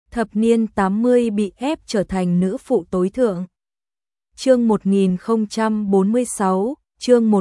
thập niên 80 bị ép trở thành nữ phụ tối thượng. Chương 1046, chương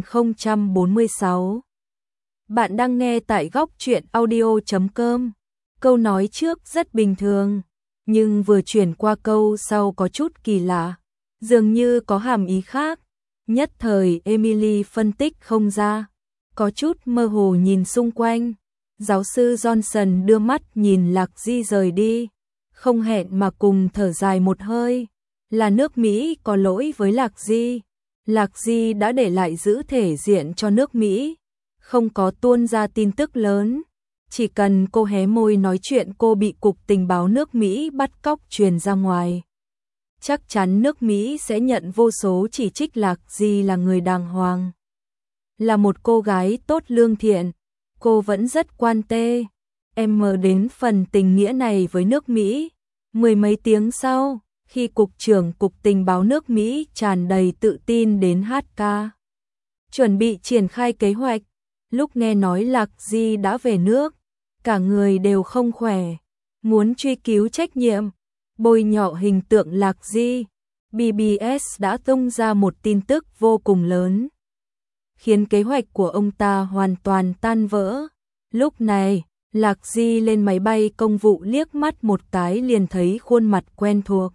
1046. Bạn đang nghe tại góc truyện audio.com. Câu nói trước rất bình thường, nhưng vừa chuyển qua câu sau có chút kỳ lạ, dường như có hàm ý khác. Nhất thời Emily phân tích không ra, có chút mơ hồ nhìn xung quanh. Giáo sư Johnson đưa mắt nhìn Lạc Di rời đi, không hẹn mà cùng thở dài một hơi. Là nước Mỹ có lỗi với Lạc Di. Lạc Di đã để lại giữ thể diện cho nước Mỹ, không có tuôn ra tin tức lớn. Chỉ cần cô hé môi nói chuyện cô bị Cục Tình báo nước Mỹ bắt cóc truyền ra ngoài, chắc chắn nước Mỹ sẽ nhận vô số chỉ trích. Lạc Di là người đàng hoàng, là một cô gái tốt lương thiện, cô vẫn rất quan tê. Em mơ đến phần tình nghĩa này với nước Mỹ. Mười mấy tiếng sau, khi Cục trưởng Cục Tình báo nước Mỹ tràn đầy tự tin đến HK, chuẩn bị triển khai kế hoạch, lúc nghe nói Lạc Di đã về nước, cả người đều không khỏe, muốn truy cứu trách nhiệm, bôi nhọ hình tượng Lạc Di. BBS đã tung ra một tin tức vô cùng lớn, khiến kế hoạch của ông ta hoàn toàn tan vỡ. Lúc này, Lạc Di lên máy bay công vụ liếc mắt một cái liền thấy khuôn mặt quen thuộc.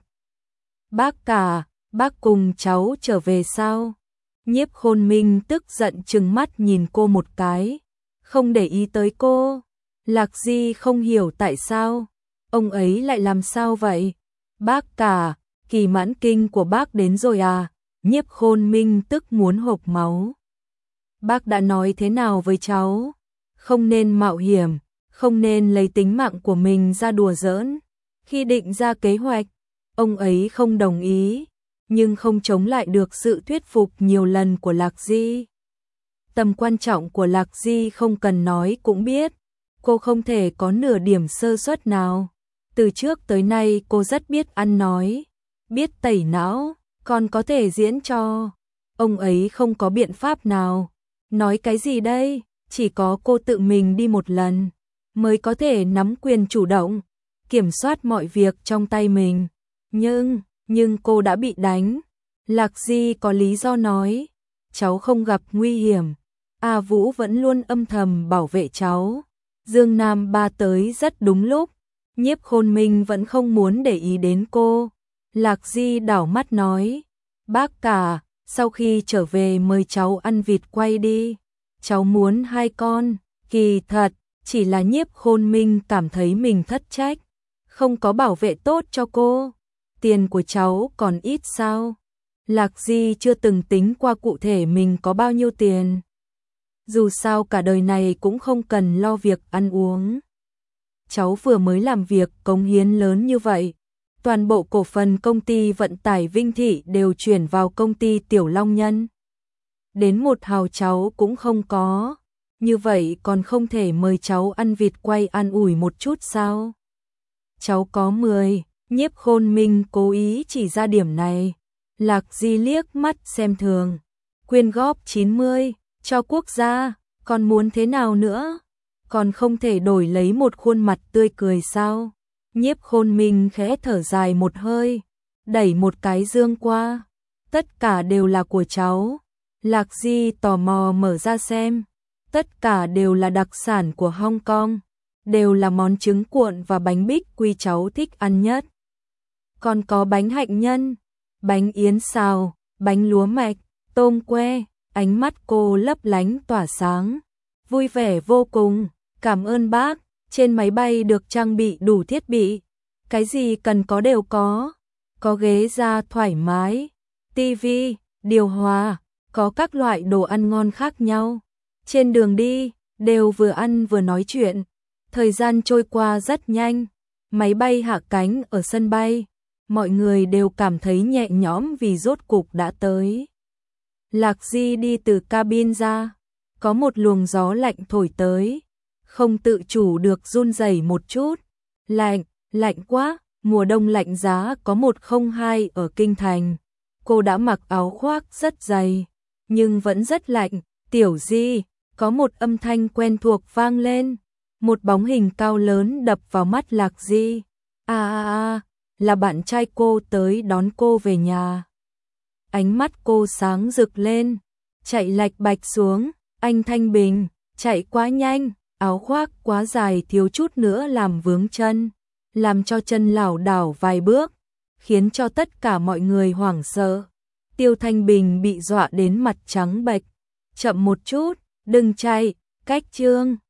Bác cả, bác cùng cháu trở về sao? Nhiếp Khôn Minh tức giận trừng mắt nhìn cô một cái, không để ý tới cô. Lạc Di không hiểu tại sao, ông ấy lại làm sao vậy? Bác cả, kỳ mãn kinh của bác đến rồi à? Nhiếp Khôn Minh tức muốn hộc máu. Bác đã nói thế nào với cháu? Không nên mạo hiểm, không nên lấy tính mạng của mình ra đùa giỡn. Khi định ra kế hoạch, ông ấy không đồng ý, nhưng không chống lại được sự thuyết phục nhiều lần của Lạc Di. Tầm quan trọng của Lạc Di không cần nói cũng biết, cô không thể có nửa điểm sơ suất nào. Từ trước tới nay cô rất biết ăn nói, biết tẩy não, còn có thể diễn trò. Ông ấy không có biện pháp nào. Nói cái gì đây? Chỉ có cô tự mình đi một lần mới có thể nắm quyền chủ động, kiểm soát mọi việc trong tay mình. Nhưng cô đã bị đánh. Lạc Di có lý do nói, cháu không gặp nguy hiểm, A Vũ vẫn luôn âm thầm bảo vệ cháu. Dương Nam Ba tới rất đúng lúc. Nhiếp Khôn Minh vẫn không muốn để ý đến cô. Lạc Di đảo mắt nói, bác cả, sau khi trở về mời cháu ăn vịt quay đi. Cháu muốn 2 con. Kỳ thật, chỉ là Nhiếp Khôn Minh cảm thấy mình thất trách, không có bảo vệ tốt cho cô. Tiền của cháu còn ít sao? Lạc Di chưa từng tính qua cụ thể mình có bao nhiêu tiền. Dù sao cả đời này cũng không cần lo việc ăn uống. Cháu vừa mới làm việc cống hiến lớn như vậy, toàn bộ cổ phần công ty vận tải Vinh Thị đều chuyển vào công ty Tiểu Long Nhân. Đến một hào cháu cũng không có, như vậy còn không thể mời cháu ăn vịt quay an ủi một chút sao? Cháu có 10, Nhiếp Khôn Minh cố ý chỉ ra điểm này. Lạc Di liếc mắt xem thường, quyên góp 90, cho quốc gia, còn muốn thế nào nữa? Còn không thể đổi lấy một khuôn mặt tươi cười sao? Nhiếp Khôn Minh khẽ thở dài một hơi, đẩy một cái dương qua. Tất cả đều là của cháu. Lạc Di tò mò mở ra xem. Tất cả đều là đặc sản của Hong Kong, đều là món trứng cuộn và bánh bích quy cháu thích ăn nhất. Còn có bánh hạnh nhân, bánh yến xào, bánh lúa mạch, tôm que. Ánh mắt cô lấp lánh tỏa sáng, vui vẻ vô cùng. Cảm ơn bác. Trên máy bay được trang bị đủ thiết bị, cái gì cần có đều có ghế da thoải mái, tivi, điều hòa, có các loại đồ ăn ngon khác nhau. Trên đường đi, đều vừa ăn vừa nói chuyện. Thời gian trôi qua rất nhanh. Máy bay hạ cánh ở sân bay, mọi người đều cảm thấy nhẹ nhõm vì rốt cục đã tới. Lạc Di đi từ cabin ra, có một luồng gió lạnh thổi tới, không tự chủ được run rẩy một chút. Lạnh quá, mùa đông lạnh giá có 102 ở Kinh Thành. Cô đã mặc áo khoác rất dày, nhưng vẫn rất lạnh. Tiểu Di, có một âm thanh quen thuộc vang lên, một bóng hình cao lớn đập vào mắt Lạc Di. Là bạn trai cô tới đón cô về nhà. Ánh mắt cô sáng rực lên, chạy lạch bạch xuống, anh Thanh Bình, chạy quá nhanh, áo khoác quá dài thiếu chút nữa làm vướng chân, làm cho chân lảo đảo vài bước, khiến cho tất cả mọi người hoảng sợ. Tiêu Thanh Bình bị dọa đến mặt trắng bệch, chậm một chút, đừng chạy, cách Trương